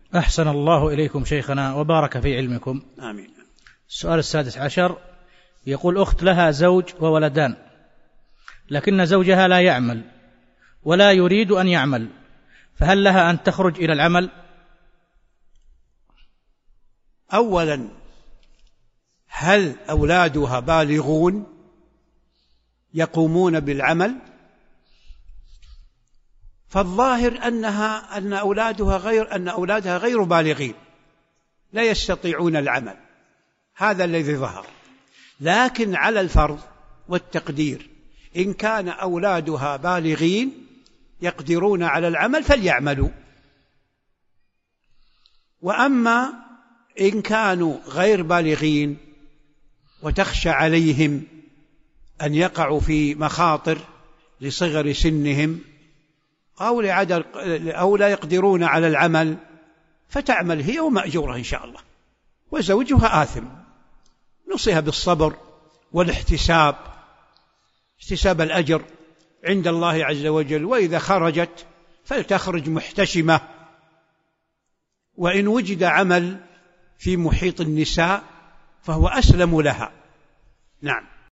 أحسن الله إليكم شيخنا وبارك في علمكم. آمين. السؤال 16 يقول: أخت لها زوج وولدان، لكن زوجها لا يعمل ولا يريد أن يعمل، فهل لها أن تخرج إلى العمل؟ أولا، هل أولادها بالغون يقومون بالعمل؟ فالظاهر أن أولادها غير بالغين، لا يستطيعون العمل، هذا الذي ظهر. لكن على الفرض والتقدير، إن كان أولادها بالغين يقدرون على العمل فليعملوا. وأما إن كانوا غير بالغين وتخشى عليهم أن يقعوا في مخاطر لصغر سنهم أو لا يقدرون على العمل، فتعمل هي ومأجورة إن شاء الله، وزوجها آثم. نصيها بالصبر والاحتساب، احتساب الأجر عند الله عز وجل، وإذا خرجت فلتخرج محتشمة، وإن وجد عمل في محيط النساء فهو أسلم لها. نعم.